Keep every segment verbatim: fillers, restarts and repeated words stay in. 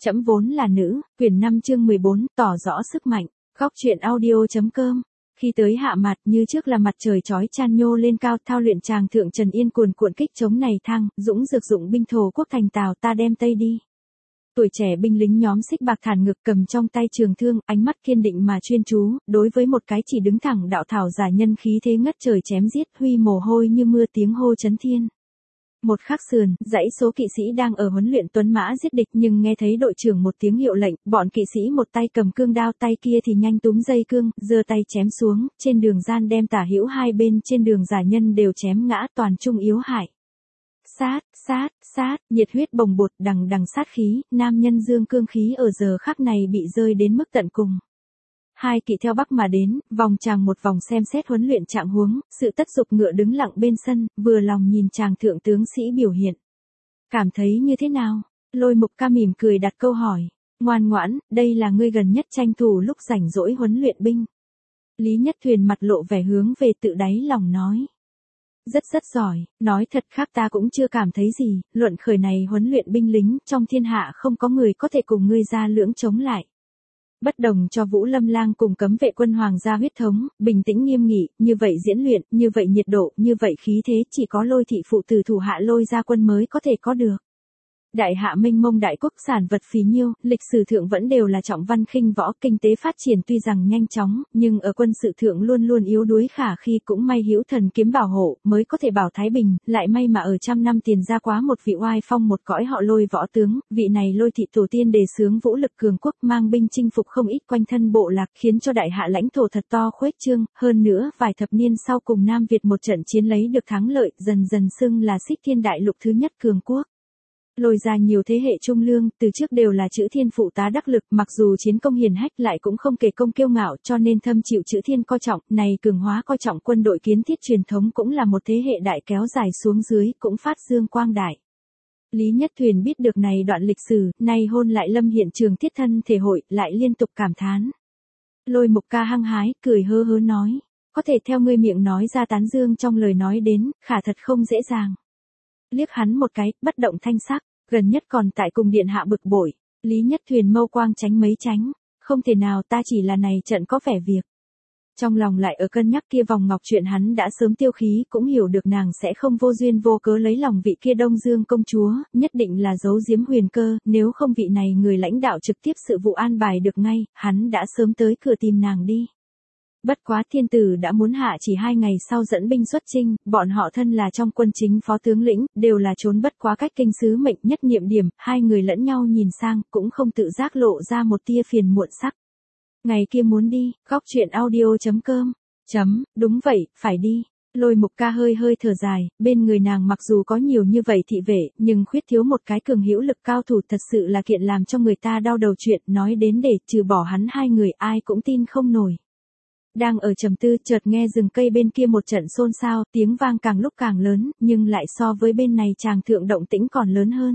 Trẫm vốn là nữ, quyển năm chương mười bốn, tỏ rõ sức mạnh. Góc truyện audio.com. Khi tới hạ mặt, như trước là mặt trời chói chan nhô lên cao, thao luyện tràng thượng Trần Yên cuồn cuộn kích chống này thăng, dũng dược dụng binh thổ quốc thành Tào ta đem Tây đi. Tuổi trẻ binh lính nhóm xích bạc thản ngực cầm trong tay trường thương, ánh mắt kiên định mà chuyên chú, đối với một cái chỉ đứng thẳng đạo thảo giả nhân khí thế ngất trời chém giết, huy mồ hôi như mưa tiếng hô chấn thiên. Một khắc sườn, dãy số kỵ sĩ đang ở huấn luyện tuấn mã giết địch nhưng nghe thấy đội trưởng một tiếng hiệu lệnh, bọn kỵ sĩ một tay cầm cương đao tay kia thì nhanh túm dây cương, giơ tay chém xuống, trên đường gian đem tả hữu hai bên trên đường giả nhân đều chém ngã toàn trung yếu hại. Sát, sát, sát, nhiệt huyết bồng bột đằng đằng sát khí, nam nhân dương cương khí ở giờ khắc này bị rơi đến mức tận cùng. Hai kỵ theo bắc mà đến, vòng tràng một vòng xem xét huấn luyện trạng huống, sự tất dục ngựa đứng lặng bên sân, vừa lòng nhìn chàng thượng tướng sĩ biểu hiện. Cảm thấy như thế nào? Lôi Mục Ca mỉm cười đặt câu hỏi. Ngoan ngoãn, đây là ngươi gần nhất tranh thủ lúc rảnh rỗi huấn luyện binh. Lý Nhất Thuyền mặt lộ vẻ hướng về tự đáy lòng nói. Rất rất giỏi, nói thật khác ta cũng chưa cảm thấy gì, luận khởi này huấn luyện binh lính, trong thiên hạ không có người có thể cùng ngươi ra lưỡng chống lại. Bất đồng cho Vũ Lâm Lang cùng cấm vệ quân hoàng gia huyết thống, bình tĩnh nghiêm nghị, như vậy diễn luyện, như vậy nhiệt độ, như vậy khí thế chỉ có Lôi thị phụ tử thủ hạ Lôi gia quân mới có thể có được. Đại hạ mênh mông đại quốc sản vật phí nhiêu, lịch sử thượng vẫn đều là trọng văn khinh võ, kinh tế phát triển tuy rằng nhanh chóng, nhưng ở quân sự thượng luôn luôn yếu đuối khả khi cũng may hữu thần kiếm bảo hộ, mới có thể bảo Thái Bình, lại may mà ở trăm năm tiền ra quá một vị oai phong một cõi họ Lôi võ tướng, vị này Lôi thị tổ tiên đề xướng vũ lực cường quốc mang binh chinh phục không ít quanh thân bộ lạc khiến cho đại hạ lãnh thổ thật to khuếch trương, hơn nữa vài thập niên sau cùng Nam Việt một trận chiến lấy được thắng lợi, dần dần xưng là xích thiên đại lục thứ nhất cường quốc. Lôi ra nhiều thế hệ trung lương, từ trước đều là chữ thiên phụ tá đắc lực, mặc dù chiến công hiển hách lại cũng không kể công kiêu ngạo cho nên thâm chịu chữ thiên coi trọng, này cường hóa coi trọng quân đội kiến thiết truyền thống cũng là một thế hệ đại kéo dài xuống dưới, cũng phát dương quang đại. Lý Nhất Thuyền biết được này đoạn lịch sử, nay hôn lại lâm hiện trường thiết thân thể hội, lại liên tục cảm thán. Lôi Mục Ca hăng hái, cười hơ hớ nói, có thể theo ngươi miệng nói ra tán dương trong lời nói đến, khả thật không dễ dàng. Liếc hắn một cái, bất động thanh sắc, gần nhất còn tại cùng điện hạ bực bội, Lý Nhất Thuyền mâu quang tránh mấy tránh, không thể nào ta chỉ là này trận có vẻ việc. Trong lòng lại ở cân nhắc kia vòng ngọc chuyện hắn đã sớm tiêu khí cũng hiểu được nàng sẽ không vô duyên vô cớ lấy lòng vị kia Đông Dương công chúa, nhất định là giấu giếm huyền cơ, nếu không vị này người lãnh đạo trực tiếp sự vụ an bài được ngay, hắn đã sớm tới cửa tìm nàng đi. Bất quá thiên tử đã muốn hạ chỉ hai ngày sau dẫn binh xuất chinh, bọn họ thân là trong quân chính phó tướng lĩnh, đều là trốn bất quá cách kinh sứ mệnh nhất niệm điểm, hai người lẫn nhau nhìn sang, cũng không tự giác lộ ra một tia phiền muộn sắc. Ngày kia muốn đi, góc truyện audio.com, chấm, đúng vậy, phải đi. Lôi Mục Ca hơi hơi thở dài, bên người nàng mặc dù có nhiều như vậy thị vệ, nhưng khuyết thiếu một cái cường hữu lực cao thủ thật sự là kiện làm cho người ta đau đầu chuyện, nói đến để trừ bỏ hắn hai người ai cũng tin không nổi. Đang ở trầm tư, chợt nghe rừng cây bên kia một trận xôn xao, tiếng vang càng lúc càng lớn, nhưng lại so với bên này chàng thượng động tĩnh còn lớn hơn.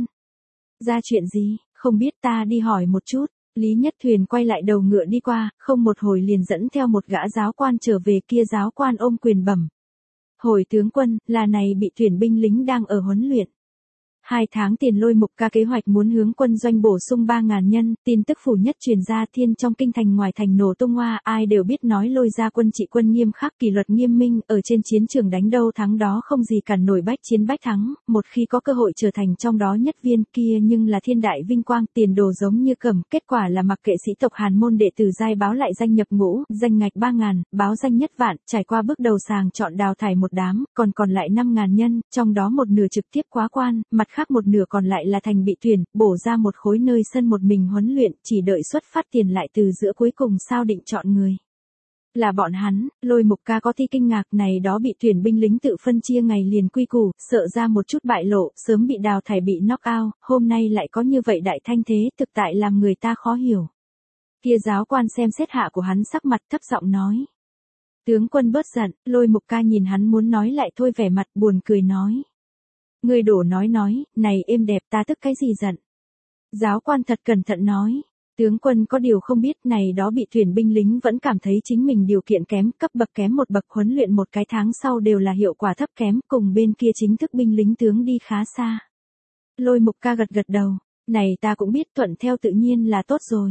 Ra chuyện gì, không biết ta đi hỏi một chút. Lý Nhất Thuyền quay lại đầu ngựa đi qua, không một hồi liền dẫn theo một gã giáo quan trở về, kia giáo quan ôm quyền bẩm. Hồi tướng quân, là này bị tuyển binh lính đang ở huấn luyện. Hai tháng tiền Lôi Mục Ca kế hoạch muốn hướng quân doanh bổ sung ba ngàn nhân, tin tức phủ nhất truyền ra thiên trong kinh thành ngoài thành nổ tung hoa, ai đều biết nói Lôi gia quân trị quân nghiêm khắc kỷ luật nghiêm minh, ở trên chiến trường đánh đâu thắng đó không gì cản nổi bách chiến bách thắng, một khi có cơ hội trở thành trong đó nhất viên kia nhưng là thiên đại vinh quang, tiền đồ giống như cầm, kết quả là mặc kệ sĩ tộc Hàn môn đệ tử giai báo lại danh nhập ngũ, danh ngạch ba ngàn, báo danh nhất vạn, trải qua bước đầu sàng chọn đào thải một đám, còn còn lại năm ngàn nhân, trong đó một nửa trực tiếp quá quan, mặt khác một nửa còn lại là thành bị tuyển, bổ ra một khối nơi sân một mình huấn luyện, chỉ đợi xuất phát tiền lại từ giữa cuối cùng sao định chọn người. Là bọn hắn, Lôi Mục Ca có thi kinh ngạc này đó bị tuyển binh lính tự phân chia ngày liền quy củ, sợ ra một chút bại lộ, sớm bị đào thải bị knock out, hôm nay lại có như vậy đại thanh thế, thực tại làm người ta khó hiểu. Kia giáo quan xem xét hạ của hắn sắc mặt thấp giọng nói. Tướng quân bớt giận, Lôi Mục Ca nhìn hắn muốn nói lại thôi vẻ mặt buồn cười nói. Người đổ nói nói, này êm đẹp ta tức cái gì giận. Giáo quan thật cẩn thận nói, tướng quân có điều không biết này đó bị tuyển binh lính vẫn cảm thấy chính mình điều kiện kém, cấp bậc kém một bậc huấn luyện một cái tháng sau đều là hiệu quả thấp kém, cùng bên kia chính thức binh lính tướng đi khá xa. Lôi Mục Ca gật gật đầu, Này ta cũng biết, thuận theo tự nhiên là tốt rồi.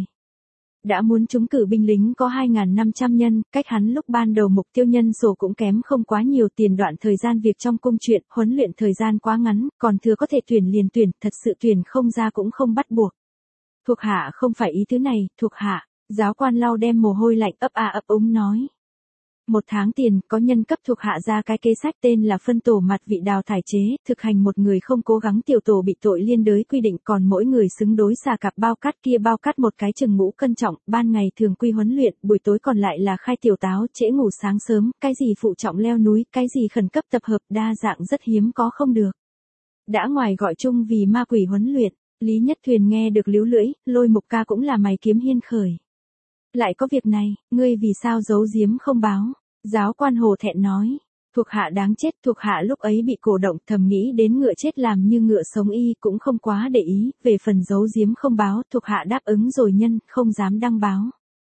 Đã muốn trúng cử binh lính có hai nghìn năm trăm nhân, cách hắn lúc ban đầu mục tiêu nhân số cũng kém không quá nhiều, tiền đoạn thời gian việc trong cung chuyện, huấn luyện thời gian quá ngắn, còn thừa có thể tuyển liền tuyển, thật sự tuyển không ra cũng không bắt buộc. Thuộc hạ không phải ý thứ này, thuộc hạ, giáo quan lau đem mồ hôi lạnh ấp a ấp úng nói. Một tháng tiền, có nhân cấp thuộc hạ ra cái kế sách tên là phân tổ mặt vị đào thải chế, thực hành một người không cố gắng tiểu tổ bị tội liên đới quy định, còn mỗi người xứng đối xà cặp bao cát, kia bao cát một cái chừng ngũ cân trọng, ban ngày thường quy huấn luyện, buổi tối còn lại là khai tiểu táo, trễ ngủ sáng sớm, cái gì phụ trọng leo núi, cái gì khẩn cấp tập hợp, đa dạng rất hiếm có không được. Đã ngoài gọi chung vì ma quỷ huấn luyện, Lý Nhất Thuyền nghe được líu lưỡi, Lôi Mục Ca cũng là mày kiếm hiên khởi. Lại có việc này, ngươi vì sao giấu giếm không báo? Giáo quan hồ thẹn nói, thuộc hạ đáng chết, thuộc hạ lúc ấy bị cổ động, thầm nghĩ đến ngựa chết làm như ngựa sống y, cũng không quá để ý, về phần giấu giếm không báo, thuộc hạ đáp ứng rồi nhân, không dám đăng báo.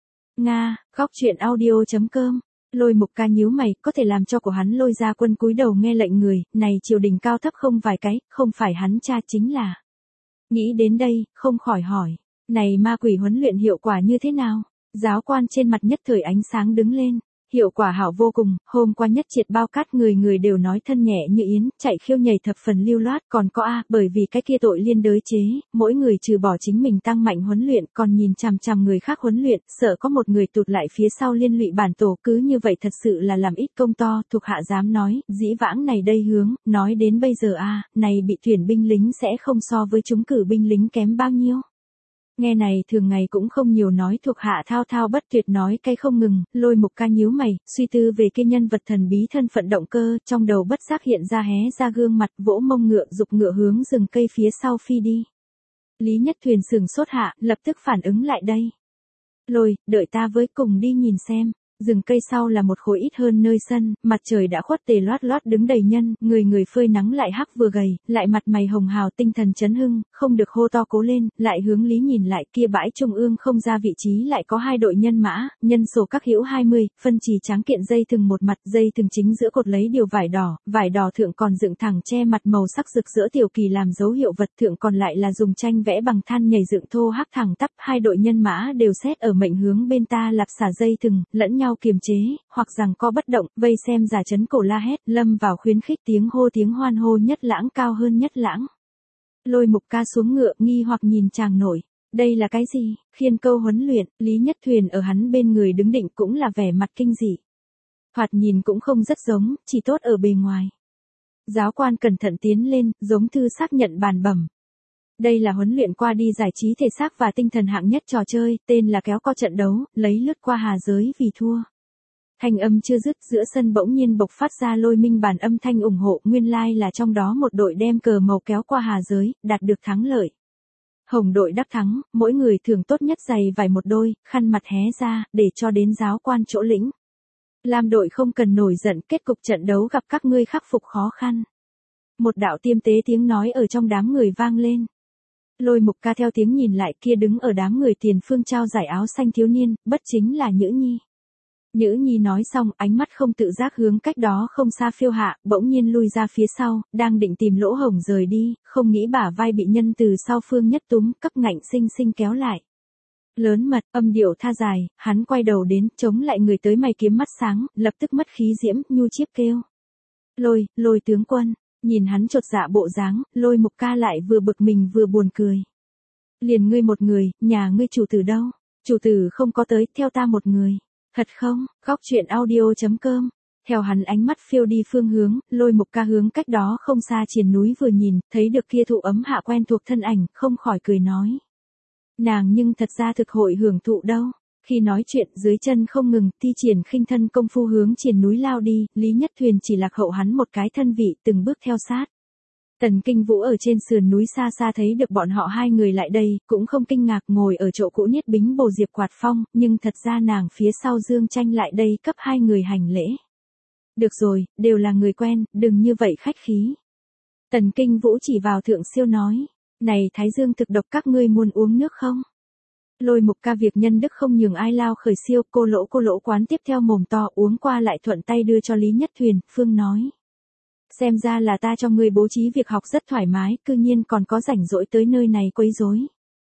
Nga, góc truyện audio.com. Lôi Mục Ca nhíu mày, có thể làm cho của hắn Lôi Gia Quân cúi đầu nghe lệnh người, này triều đình cao thấp không vài cái, không phải hắn cha chính là. Nghĩ đến đây, không khỏi hỏi, này ma quỷ huấn luyện hiệu quả như thế nào? Giáo quan trên mặt nhất thời ánh sáng đứng lên, hiệu quả hảo vô cùng, hôm qua nhất triệt bao cát người người đều nói thân nhẹ như yến, chạy khiêu nhảy thập phần lưu loát, còn có a, bởi vì cái kia tội liên đới chế, mỗi người trừ bỏ chính mình tăng mạnh huấn luyện, còn nhìn chằm chằm người khác huấn luyện, sợ có một người tụt lại phía sau liên lụy bản tổ, cứ như vậy thật sự là làm ít công to, thuộc hạ dám nói, dĩ vãng này đây hướng, nói đến bây giờ a, này bị tuyển binh lính sẽ không so với chúng cử binh lính kém bao nhiêu. Nghe này thường ngày cũng không nhiều nói, thuộc hạ thao thao bất tuyệt nói cái không ngừng, Lôi Mục Ca nhíu mày, suy tư về cái nhân vật thần bí thân phận động cơ, trong đầu bất giác hiện ra hé ra gương mặt, vỗ mông ngựa dục ngựa hướng rừng cây phía sau phi đi. Lý Nhất Thuyền sừng sốt hạ, lập tức phản ứng lại đây. Lôi, đợi ta với cùng đi nhìn xem. Rừng cây sau là một khối ít hơn nơi sân, mặt trời đã khuất tề loát loát đứng đầy nhân, người người phơi nắng lại hắc vừa gầy, lại mặt mày hồng hào tinh thần chấn hưng, không được hô to cố lên, lại hướng Lý nhìn lại kia bãi trung ương không ra vị trí lại có hai đội nhân mã, nhân số các hữu hai mươi, phân trì tráng kiện dây thừng một mặt, dây thừng chính giữa cột lấy điều vải đỏ, vải đỏ thượng còn dựng thẳng che mặt màu sắc rực rỡ tiểu kỳ làm dấu hiệu vật, thượng còn lại là dùng tranh vẽ bằng than nhảy dựng thô hắc thẳng tắp, hai đội nhân mã đều xét ở mệnh hướng bên ta lạp xả dây thừng, lẫn nhau kiềm chế, hoặc rằng co bất động, vây xem giả chấn cổ la hét, lâm vào khuyến khích tiếng hô tiếng hoan hô nhất lãng cao hơn nhất lãng. Lôi Mục Ca xuống ngựa, nghi hoặc nhìn chàng nổi, đây là cái gì? Khiên câu huấn luyện, Lý Nhất Thuyền ở hắn bên người đứng định cũng là vẻ mặt kinh dị. Thoạt nhìn cũng không rất giống, chỉ tốt ở bề ngoài. Giáo quan cẩn thận tiến lên, giống thư xác nhận bàn bẩm. Đây là huấn luyện qua đi giải trí thể xác và tinh thần hạng nhất trò chơi, tên là kéo co trận đấu, lấy lướt qua hà giới vì thua. Thanh âm chưa dứt, giữa sân bỗng nhiên bộc phát ra lôi minh bản âm thanh ủng hộ, nguyên lai là trong đó một đội đem cờ màu kéo qua hà giới, đạt được thắng lợi. Hồng đội đắc thắng, mỗi người thường tốt nhất giày vải một đôi, khăn mặt hé ra, để cho đến giáo quan chỗ lĩnh. Lam đội không cần nổi giận, kết cục trận đấu gặp các ngươi khắc phục khó khăn. Một đạo tiêm tế tiếng nói ở trong đám người vang lên. Lôi Mục Ca theo tiếng nhìn lại, kia đứng ở đám người tiền phương trao giải áo xanh thiếu niên, bất chính là Nhữ Nhi. Nhữ Nhi nói xong, ánh mắt không tự giác hướng cách đó không xa phiêu hạ, bỗng nhiên lui ra phía sau, đang định tìm lỗ hổng rời đi, không nghĩ bả vai bị nhân từ sau phương nhất túm, cấp ngạnh sinh sinh kéo lại. Lớn mật, âm điệu tha dài, hắn quay đầu đến, chống lại người tới mày kiếm mắt sáng, lập tức mất khí diễm, nhu chiếp kêu. Lôi, lôi tướng quân, nhìn hắn chột dạ bộ dáng, Lôi Mục Ca lại vừa bực mình vừa buồn cười. Liền ngươi một người, nhà ngươi chủ tử đâu? Chủ tử không có tới, theo ta một người. Thật không? Góc truyện audio.com. Theo hắn ánh mắt phiêu đi phương hướng, Lôi Mục Ca hướng cách đó không xa triền núi vừa nhìn, thấy được kia thụ ấm hạ quen thuộc thân ảnh, không khỏi cười nói. Nàng nhưng thật ra thực hội hưởng thụ đâu. Khi nói chuyện dưới chân không ngừng, thi triển khinh thân công phu hướng triền núi lao đi, Lý Nhất Thuyền chỉ lạc hậu hắn một cái thân vị từng bước theo sát. Tần Kinh Vũ ở trên sườn núi xa xa thấy được bọn họ hai người lại đây, cũng không kinh ngạc ngồi ở chỗ cũ Niết Bính bồ diệp quạt phong, nhưng thật ra nàng phía sau Dương Tranh lại đây cấp hai người hành lễ. Được rồi, đều là người quen, đừng như vậy khách khí. Tần Kinh Vũ chỉ vào Thượng Siêu nói, này Thái Dương thực độc các ngươi muốn uống nước không? Lôi Mục Ca việc nhân đức không nhường ai lao khởi siêu, cô lỗ cô lỗ quán tiếp theo mồm to uống qua lại thuận tay đưa cho Lý Nhất Thuyền, Phương nói. Xem ra là ta cho ngươi bố trí việc học rất thoải mái, cư nhiên còn có rảnh rỗi tới nơi này quấy rối.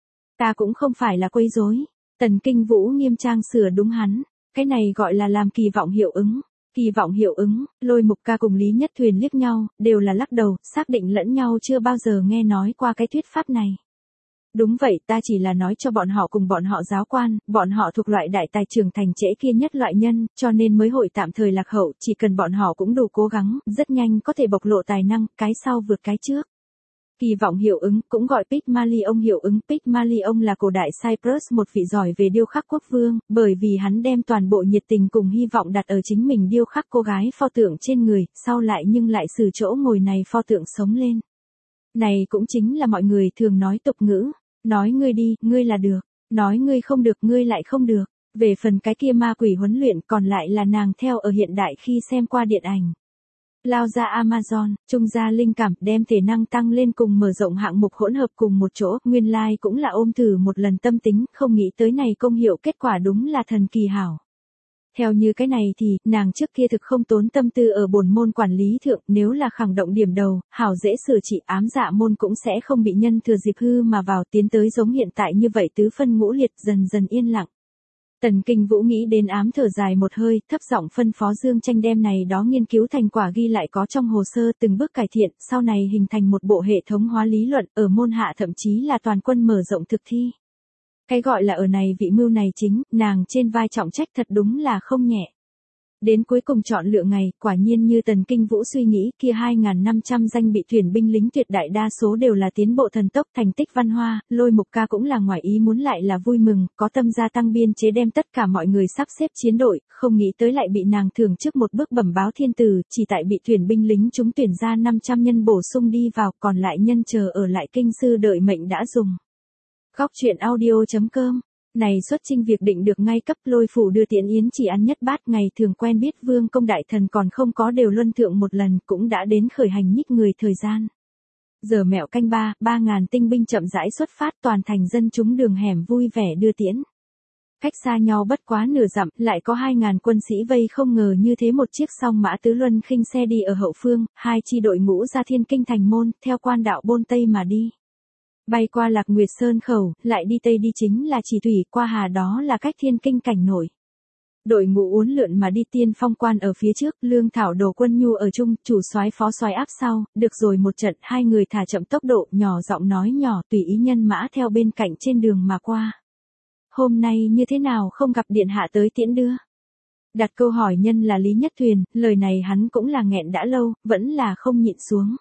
Ta cũng không phải là quấy rối. Tần Kinh Vũ nghiêm trang sửa đúng hắn. Cái này gọi là làm kỳ vọng hiệu ứng. Kỳ vọng hiệu ứng, Lôi Mục Ca cùng Lý Nhất Thuyền liếc nhau, đều là lắc đầu, xác định lẫn nhau chưa bao giờ nghe nói qua cái thuyết pháp này. Đúng vậy, ta chỉ là nói cho bọn họ cùng bọn họ giáo quan, bọn họ thuộc loại đại tài trưởng thành trễ kia nhất loại nhân, cho nên mới hội tạm thời lạc hậu, chỉ cần bọn họ cũng đủ cố gắng, rất nhanh có thể bộc lộ tài năng, cái sau vượt cái trước. Kỳ vọng hiệu ứng, cũng gọi Pygmalion hiệu ứng. Pygmalion là cổ đại Cyprus một vị giỏi về điêu khắc quốc vương, bởi vì hắn đem toàn bộ nhiệt tình cùng hy vọng đặt ở chính mình điêu khắc cô gái pho tượng trên người, sau lại nhưng lại xử chỗ ngồi này pho tượng sống lên. Này cũng chính là mọi người thường nói tục ngữ, nói ngươi đi, ngươi là được, nói ngươi không được, ngươi lại không được. Về phần cái kia ma quỷ huấn luyện còn lại là nàng theo ở hiện đại khi xem qua điện ảnh. Lao ra Amazon, trung gia linh cảm, đem thể năng tăng lên cùng mở rộng hạng mục hỗn hợp cùng một chỗ, nguyên lai like cũng là ôm thử một lần tâm tính, không nghĩ tới này công hiệu kết quả đúng là thần kỳ hảo. Theo như cái này thì, nàng trước kia thực không tốn tâm tư ở bổn môn quản lý thượng, nếu là khẳng động điểm đầu, hảo dễ sửa trị, ám dạ môn cũng sẽ không bị nhân thừa dịp hư mà vào tiến tới giống hiện tại như vậy tứ phân ngũ liệt, dần dần yên lặng. Tần Kinh Vũ nghĩ đến ám thở dài một hơi, thấp giọng phân phó Dương Tranh đem này đó nghiên cứu thành quả ghi lại có trong hồ sơ, từng bước cải thiện, sau này hình thành một bộ hệ thống hóa lý luận, ở môn hạ thậm chí là toàn quân mở rộng thực thi. Cái gọi là ở này vị mưu này chính, nàng trên vai trọng trách thật đúng là không nhẹ. Đến cuối cùng chọn lựa ngày, quả nhiên như Tần Kinh Vũ suy nghĩ, kia hai nghìn năm trăm danh bị tuyển binh lính tuyệt đại đa số đều là tiến bộ thần tốc, thành tích văn hoa, Lôi Mục Ca cũng là ngoài ý muốn lại là vui mừng, có tâm gia tăng biên chế đem tất cả mọi người sắp xếp chiến đội, không nghĩ tới lại bị nàng thưởng trước một bước bẩm báo thiên tử, chỉ tại bị tuyển binh lính chúng tuyển ra năm trăm nhân bổ sung đi vào, còn lại nhân chờ ở lại kinh sư đợi mệnh đã dùng. Góc truyện audio chấm com. Này xuất chinh việc định được ngay cấp, Lôi phủ đưa tiễn yến chỉ ăn nhất bát, ngày thường quen biết vương công đại thần còn không có đều luân thượng một lần, cũng đã đến khởi hành nhích người thời gian. Giờ mẹo canh ba, ba ngàn tinh binh chậm rãi xuất phát, toàn thành dân chúng đường hẻm vui vẻ đưa tiễn. Cách xa nhau bất quá nửa dặm, lại có hai ngàn quân sĩ vây, không ngờ như thế một chiếc song mã tứ luân khinh xe đi ở hậu phương, hai chi đội ngũ ra thiên kinh thành môn, theo quan đạo Bôn Tây mà đi. Bay qua Lạc Nguyệt Sơn khẩu, lại đi Tây đi chính là Chỉ Thủy, qua Hà đó là cách thiên kinh cảnh nổi. Đội ngũ uốn lượn mà đi, tiên phong quan ở phía trước, lương thảo đồ quân nhu ở chung, chủ soái phó soái áp sau, được rồi một trận, hai người thả chậm tốc độ, nhỏ giọng nói nhỏ, tùy ý nhân mã theo bên cạnh trên đường mà qua. Hôm nay như thế nào không gặp điện hạ tới tiễn đưa? Đặt câu hỏi nhân là Lý Nhất Thuyền, lời này hắn cũng là nghẹn đã lâu, vẫn là không nhịn xuống.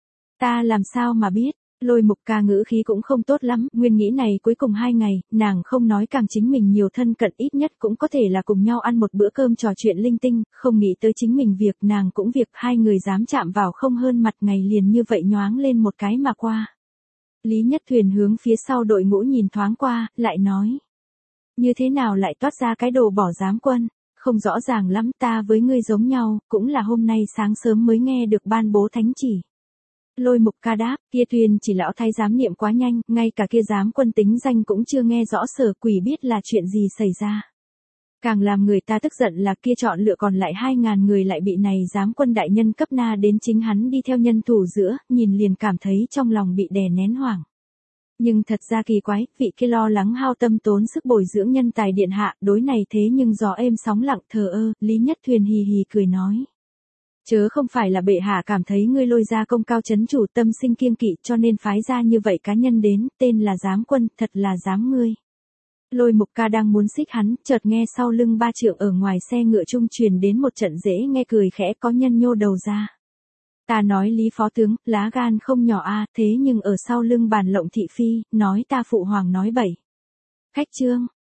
Ta làm sao mà biết? Lôi Mục Ca ngữ khí cũng không tốt lắm, nguyên nghĩ này cuối cùng hai ngày, nàng không nói càng chính mình nhiều thân cận, ít nhất cũng có thể là cùng nhau ăn một bữa cơm trò chuyện linh tinh, không nghĩ tới chính mình việc, nàng cũng việc, hai người dám chạm vào không hơn mặt, ngày liền như vậy nhoáng lên một cái mà qua. Lý Nhất Thuyền hướng phía sau đội ngũ nhìn thoáng qua, lại nói. Như thế nào lại toát ra cái đồ bỏ giám quân, không rõ ràng lắm, ta với ngươi giống nhau, cũng là hôm nay sáng sớm mới nghe được ban bố thánh chỉ. Lôi Mục Ca đáp, kia Thuyền chỉ lão thái giám niệm quá nhanh, ngay cả kia giám quân tính danh cũng chưa nghe rõ, sở quỷ biết là chuyện gì xảy ra. Càng làm người ta tức giận là kia chọn lựa còn lại hai ngàn người lại bị này giám quân đại nhân cấp na đến chính hắn đi theo nhân thủ giữa, nhìn liền cảm thấy trong lòng bị đè nén hoảng. Nhưng thật ra kỳ quái, vị kia lo lắng hao tâm tốn sức bồi dưỡng nhân tài điện hạ, đối này thế nhưng gió êm sóng lặng thờ ơ, Lý Nhất Thuyền hì hì cười nói. Chớ không phải là bệ hạ cảm thấy ngươi Lôi gia công cao chấn chủ, tâm sinh kiêng kỵ cho nên phái ra như vậy cá nhân đến, tên là giám quân, thật là giám ngươi. Lôi Mục Ca đang muốn xích hắn, chợt nghe sau lưng ba trượng ở ngoài xe ngựa trung truyền đến một trận dễ nghe cười khẽ, có nhân nhô đầu ra. Ta nói Lý phó tướng, lá gan không nhỏ a, thế nhưng ở sau lưng bàn lộng thị phi, nói ta phụ hoàng nói bậy. Khách trương,